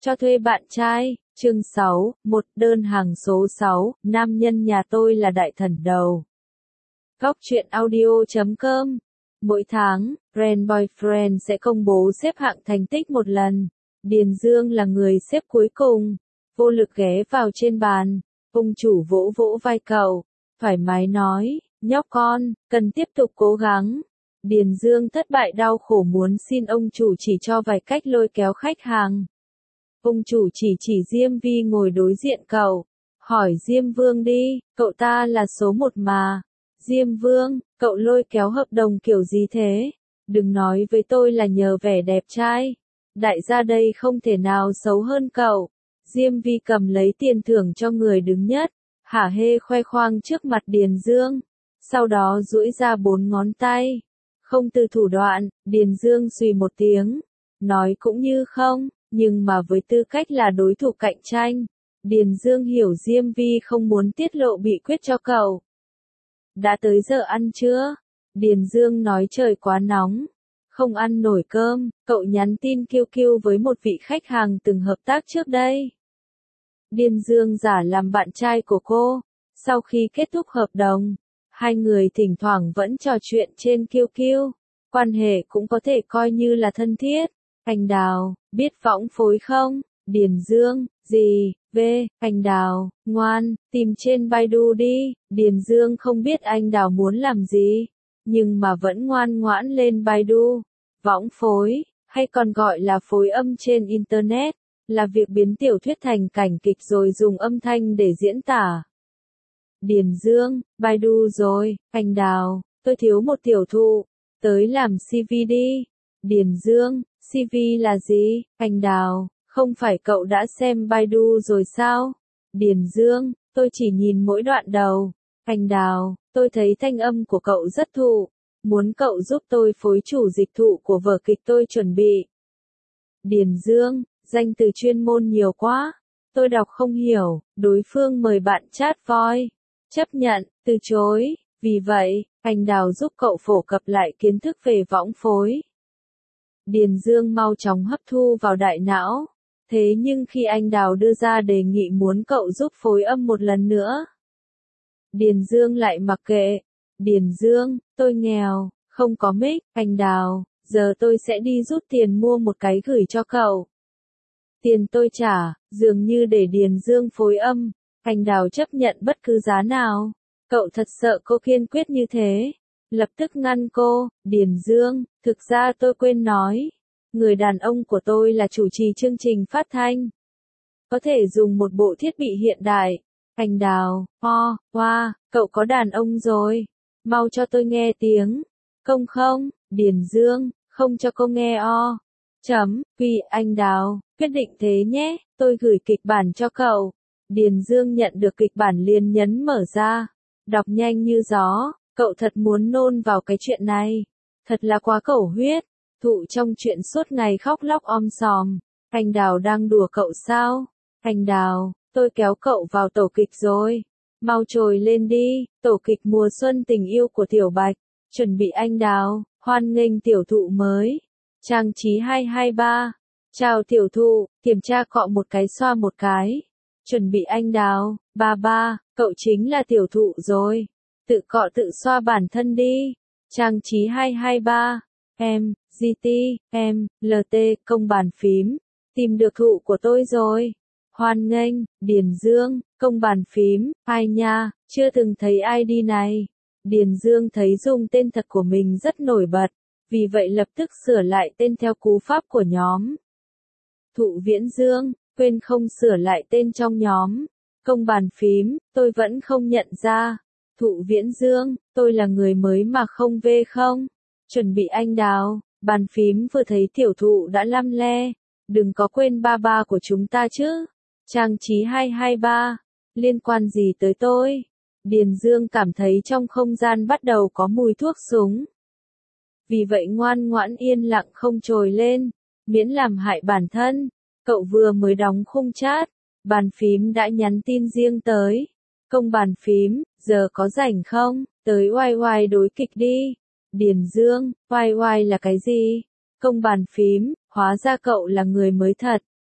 Cho thuê bạn trai, chương 6, một đơn hàng số 6, nam nhân nhà tôi là đại thần đầu. Góc truyện audio.com. Mỗi tháng, Brand Boyfriend sẽ công bố xếp hạng thành tích một lần. Điền Dương là người xếp cuối cùng. Vô lực ghé vào trên bàn. Ông chủ vỗ vỗ vai cậu, thoải mái nói, nhóc con, cần tiếp tục cố gắng. Điền Dương thất bại đau khổ muốn xin ông chủ chỉ cho vài cách lôi kéo khách hàng. Ông chủ chỉ Diêm Vi ngồi đối diện cậu, hỏi Diêm Vương đi, cậu ta là số 1 mà. Diêm Vương, cậu lôi kéo hợp đồng kiểu gì thế? Đừng nói với tôi là nhờ vẻ đẹp trai. Đại gia đây không thể nào xấu hơn cậu. Diêm Vi cầm lấy tiền thưởng cho người đứng nhất, hả hê khoe khoang trước mặt Điền Dương. Sau đó duỗi ra 4 ngón tay. Không từ thủ đoạn, Điền Dương xùy một tiếng. Nói cũng như không. Nhưng mà với tư cách là đối thủ cạnh tranh, Điền Dương hiểu Diêm Vi không muốn tiết lộ bí quyết cho cậu. Đã tới giờ ăn chưa? Điền Dương nói trời quá nóng, không ăn nổi cơm, cậu nhắn tin QQ với một vị khách hàng từng hợp tác trước đây. Điền Dương giả làm bạn trai của cô, sau khi kết thúc hợp đồng, hai người thỉnh thoảng vẫn trò chuyện trên QQ, quan hệ cũng có thể coi như là thân thiết. Anh Đào, biết võng phối không? Điền Dương, gì, anh Đào, ngoan, tìm trên Baidu đi. Điền Dương không biết anh Đào muốn làm gì, nhưng mà vẫn ngoan ngoãn lên Baidu. Võng phối, hay còn gọi là phối âm trên Internet, là việc biến tiểu thuyết thành cảnh kịch rồi dùng âm thanh để diễn tả. Điền Dương, Baidu rồi, anh Đào, tôi thiếu một tiểu thụ, tới làm CV đi. Điền Dương, CV là gì? Anh Đào, không phải cậu đã xem Baidu rồi sao? Điền Dương, tôi chỉ nhìn mỗi đoạn đầu. Anh Đào, tôi thấy thanh âm của cậu rất thụ, muốn cậu giúp tôi phối chủ dịch thụ của vở kịch tôi chuẩn bị. Điền Dương, danh từ chuyên môn nhiều quá, tôi đọc không hiểu. Đối phương mời bạn chat voice, chấp nhận, từ chối. Vì vậy, anh Đào giúp cậu phổ cập lại kiến thức về võng phối. Điền Dương mau chóng hấp thu vào đại não. Thế nhưng khi anh Đào đưa ra đề nghị muốn cậu giúp phối âm một lần nữa, Điền Dương lại mặc kệ. Điền Dương, tôi nghèo, không có mic. Anh Đào, giờ tôi sẽ đi rút tiền mua một cái gửi cho cậu. Tiền tôi trả, dường như để Điền Dương phối âm. Anh Đào chấp nhận bất cứ giá nào. Cậu thật sợ cô kiên quyết như thế. Lập tức ngăn cô, Điền Dương, thực ra tôi quên nói. Người đàn ông của tôi là chủ trì chương trình phát thanh. Có thể dùng một bộ thiết bị hiện đại. Anh Đào, cậu có đàn ông rồi. Mau cho tôi nghe tiếng. Không, Điền Dương, không cho cô nghe anh Đào, quyết định thế nhé, tôi gửi kịch bản cho cậu. Điền Dương nhận được kịch bản liền nhấn mở ra. Đọc nhanh như gió. Cậu thật muốn nôn vào cái chuyện này. Thật là quá cẩu huyết. Thụ trong chuyện suốt ngày khóc lóc om sòm. Anh Đào đang đùa cậu sao? Anh Đào, tôi kéo cậu vào tổ kịch rồi. Mau trồi lên đi, tổ kịch mùa xuân tình yêu của Tiểu Bạch. Chuẩn bị anh Đào, hoan nghênh tiểu thụ mới. Trang trí 223. Chào tiểu thụ, kiểm tra cọ một cái xoa một cái. Chuẩn bị anh Đào, ba, cậu chính là tiểu thụ rồi. Tự cọ tự xoa bản thân đi. Trang trí 223. GT, LT, công bàn phím. Tìm được thụ của tôi rồi. Hoan nghênh, Điền Dương, công bàn phím. Ai nha, chưa từng thấy ID này. Điền Dương thấy dùng tên thật của mình rất nổi bật. Vì vậy lập tức sửa lại tên theo cú pháp của nhóm. Thụ Viễn Dương, quên không sửa lại tên trong nhóm. Công bàn phím, tôi vẫn không nhận ra. Thụ Viễn Dương, tôi là người mới mà không không. Chuẩn bị anh Đào, bàn phím vừa thấy tiểu thụ đã lăm le. Đừng có quên ba của chúng ta chứ. Trang trí 223. Liên quan gì tới tôi? Điền Dương cảm thấy trong không gian bắt đầu có mùi thuốc súng. Vì vậy ngoan ngoãn yên lặng không trồi lên. Miễn làm hại bản thân. Cậu vừa mới đóng khung chat. Bàn phím đã nhắn tin riêng tới. Công bàn phím, giờ có rảnh không? Tới YY đối kịch đi. Điền Dương, YY là cái gì? Công bàn phím, hóa ra cậu là người mới thật.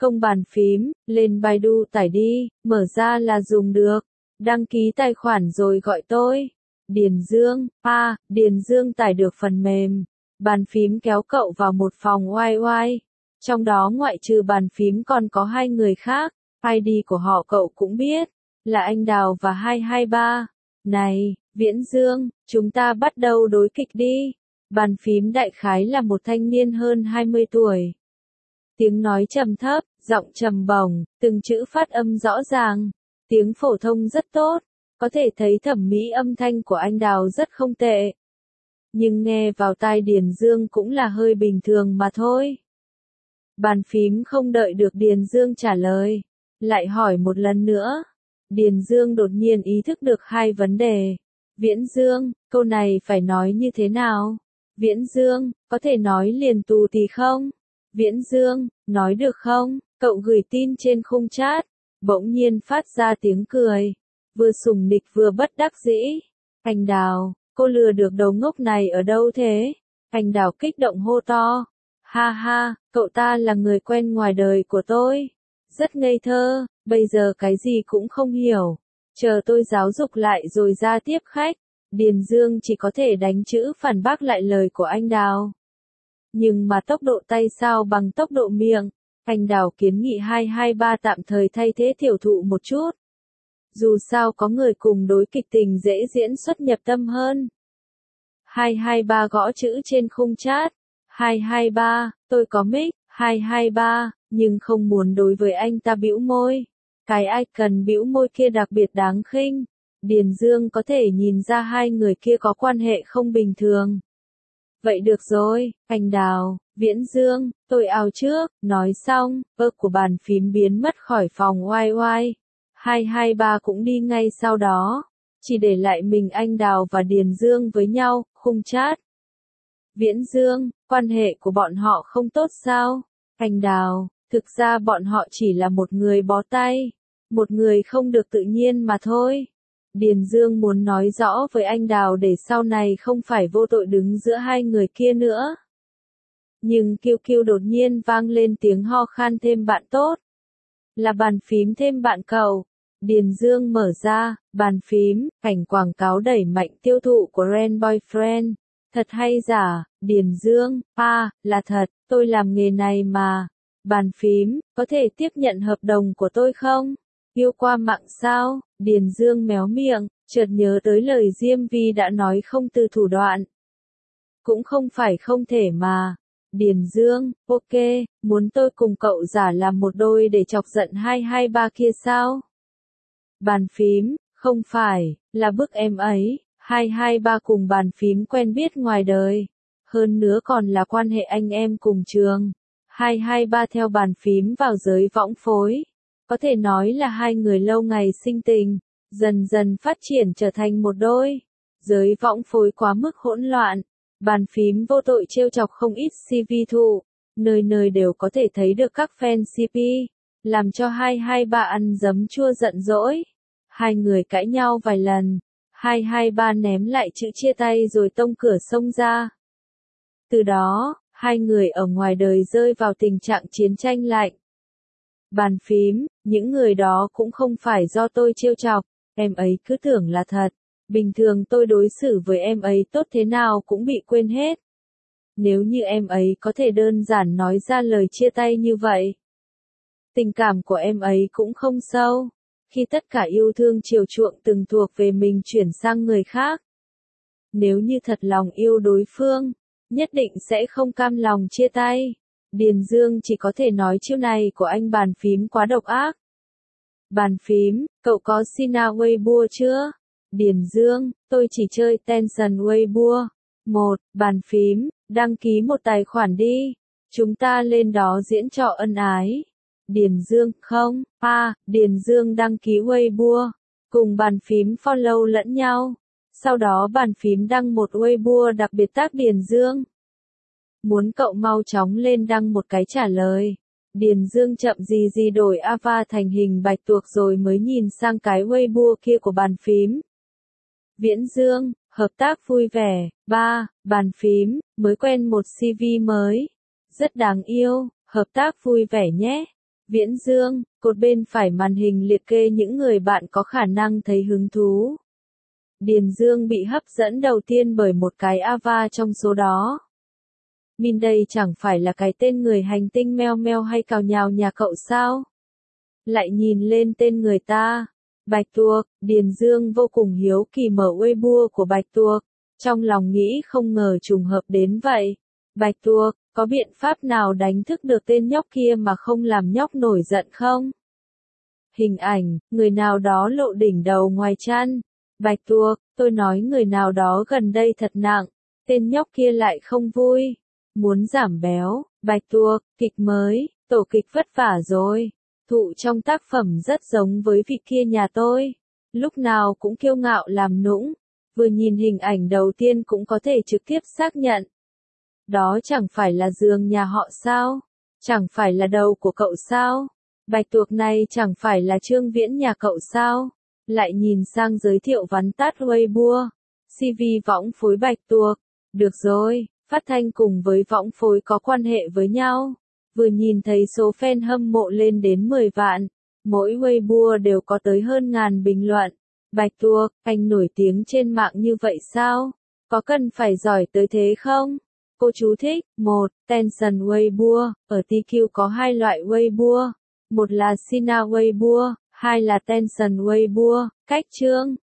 Công bàn phím, lên Baidu tải đi, mở ra là dùng được. Đăng ký tài khoản rồi gọi tôi. Điền Dương, Điền Dương tải được phần mềm. Bàn phím kéo cậu vào một phòng YY. Trong đó ngoại trừ bàn phím còn có 2 người khác. ID của họ cậu cũng biết, là anh Đào và 223. Này, Viễn Dương, chúng ta bắt đầu đối kịch đi. Bàn phím đại khái là một thanh niên hơn 20 tuổi. Tiếng nói trầm thấp, giọng trầm bổng, từng chữ phát âm rõ ràng. Tiếng phổ thông rất tốt, có thể thấy thẩm mỹ âm thanh của anh Đào rất không tệ. Nhưng nghe vào tai Điền Dương cũng là hơi bình thường mà thôi. Bàn phím không đợi được Điền Dương trả lời, lại hỏi một lần nữa. Điền Dương đột nhiên ý thức được 2 vấn đề. Viễn Dương, câu này phải nói như thế nào? Viễn Dương, có thể nói liền tù tì không? Viễn Dương, nói được không? Cậu gửi tin trên khung chat, bỗng nhiên phát ra tiếng cười. Vừa sủng nịch vừa bất đắc dĩ. Anh Đào, cô lừa được đầu ngốc này ở đâu thế? Anh Đào kích động hô to. Ha ha, cậu ta là người quen ngoài đời của tôi. Rất ngây thơ, bây giờ cái gì cũng không hiểu. Chờ tôi giáo dục lại rồi ra tiếp khách. Điền Dương chỉ có thể đánh chữ phản bác lại lời của anh Đào. Nhưng mà tốc độ tay sao bằng tốc độ miệng. Anh Đào kiến nghị 223 tạm thời thay thế tiểu thụ một chút. Dù sao có người cùng đối kịch tình dễ diễn xuất nhập tâm hơn. 223 gõ chữ trên khung chat. 223, tôi có mic, 223, nhưng không muốn đối với anh ta bĩu môi. Cái icon bĩu môi kia đặc biệt đáng khinh. Điền Dương có thể nhìn ra 2 người kia có quan hệ không bình thường. Vậy được rồi, anh Đào, Viễn Dương, tôi out trước, nói xong, của bàn phím biến mất khỏi phòng YY. 223 cũng đi ngay sau đó, chỉ để lại mình anh Đào và Điền Dương với nhau, khung chat. Viễn Dương, quan hệ của bọn họ không tốt sao? Anh Đào, thực ra bọn họ chỉ là một người bó tay, một người không được tự nhiên mà thôi. Điền Dương muốn nói rõ với anh Đào để sau này không phải vô tội đứng giữa 2 người kia nữa. Nhưng kiêu kiêu đột nhiên vang lên tiếng ho khan thêm bạn tốt. Là bàn phím thêm bạn cậu. Điền Dương mở ra, bàn phím, cảnh quảng cáo đẩy mạnh tiêu thụ của Ren Boyfriend. Thật hay giả? Điền Dương, là thật, tôi làm nghề này mà. Bàn phím, có thể tiếp nhận hợp đồng của tôi không? Yêu qua mạng sao? Điền Dương méo miệng, chợt nhớ tới lời Diêm Vi đã nói không từ thủ đoạn. Cũng không phải không thể mà. Điền Dương, ok, muốn tôi cùng cậu giả làm một đôi để chọc giận 223 kia sao? Bàn phím, không phải, là bức em ấy. 223 cùng bàn phím quen biết ngoài đời. Hơn nữa còn là quan hệ anh em cùng trường. 223 theo bàn phím vào giới võng phối. Có thể nói là 2 người lâu ngày sinh tình, dần dần phát triển trở thành một đôi. Giới võng phối quá mức hỗn loạn. Bàn phím vô tội trêu chọc không ít CV thụ. Nơi nơi đều có thể thấy được các fan CP. Làm cho 223 ăn giấm chua giận dỗi. 2 người cãi nhau vài lần. 223 ném lại chữ chia tay rồi tông cửa xông ra. Từ đó, 2 người ở ngoài đời rơi vào tình trạng chiến tranh lạnh. Bàn phím, những người đó cũng không phải do tôi trêu chọc, em ấy cứ tưởng là thật. Bình thường tôi đối xử với em ấy tốt thế nào cũng bị quên hết. Nếu như em ấy có thể đơn giản nói ra lời chia tay như vậy. Tình cảm của em ấy cũng không sâu. Khi tất cả yêu thương chiều chuộng từng thuộc về mình chuyển sang người khác. Nếu như thật lòng yêu đối phương, nhất định sẽ không cam lòng chia tay. Điền Dương chỉ có thể nói chiêu này của anh bàn phím quá độc ác. Bàn phím, cậu có Sina Weibo chưa? Điền Dương, tôi chỉ chơi Tension Weibo. 1. Bàn phím, đăng ký một tài khoản đi. Chúng ta lên đó diễn trò ân ái. Điền Dương, không, Điền Dương đăng ký Weibo. Cùng bàn phím follow lẫn nhau. Sau đó bàn phím đăng một Weibo đặc biệt tác Điền Dương. Muốn cậu mau chóng lên đăng một cái trả lời. Điền Dương chậm gì đổi avatar thành hình bạch tuộc rồi mới nhìn sang cái Weibo kia của bàn phím. Viễn Dương, hợp tác vui vẻ. 3. Bàn phím, mới quen một CV mới. Rất đáng yêu, hợp tác vui vẻ nhé. Viễn Dương, cột bên phải màn hình liệt kê những người bạn có khả năng thấy hứng thú. Điền Dương bị hấp dẫn đầu tiên bởi một cái avatar trong số đó. Min đây chẳng phải là cái tên người hành tinh meo meo hay cào nhào nhà cậu sao? Lại nhìn lên tên người ta. Bạch Tuộc, Điền Dương vô cùng hiếu kỳ mở Weibo của Bạch Tuộc, trong lòng nghĩ không ngờ trùng hợp đến vậy. Bạch Tuộc, có biện pháp nào đánh thức được tên nhóc kia mà không làm nhóc nổi giận không? Hình ảnh, người nào đó lộ đỉnh đầu ngoài chăn. Bạch Tuộc, tôi nói người nào đó gần đây thật nặng, tên nhóc kia lại không vui. Muốn giảm béo, Bạch Tuộc, kịch mới, tổ kịch vất vả rồi. Thụ trong tác phẩm rất giống với vị kia nhà tôi. Lúc nào cũng kiêu ngạo làm nũng. Vừa nhìn hình ảnh đầu tiên cũng có thể trực tiếp xác nhận. Đó chẳng phải là giường nhà họ sao? Chẳng phải là đầu của cậu sao? Bạch Tuộc này chẳng phải là Trương Viễn nhà cậu sao? Lại nhìn sang giới thiệu vắn tắt Weibo. CV võng phối Bạch Tuộc. Được rồi, phát thanh cùng với võng phối có quan hệ với nhau. Vừa nhìn thấy số fan hâm mộ lên đến 10 vạn. Mỗi Weibo đều có tới hơn ngàn bình luận. Bạch Tuộc, anh nổi tiếng trên mạng như vậy sao? Có cần phải giỏi tới thế không? Cô chú thích. 1. Tension Weibo. Ở TQ có hai loại Weibo. Một là Sina Weibo, hai là Tension Weibo. Cách chương.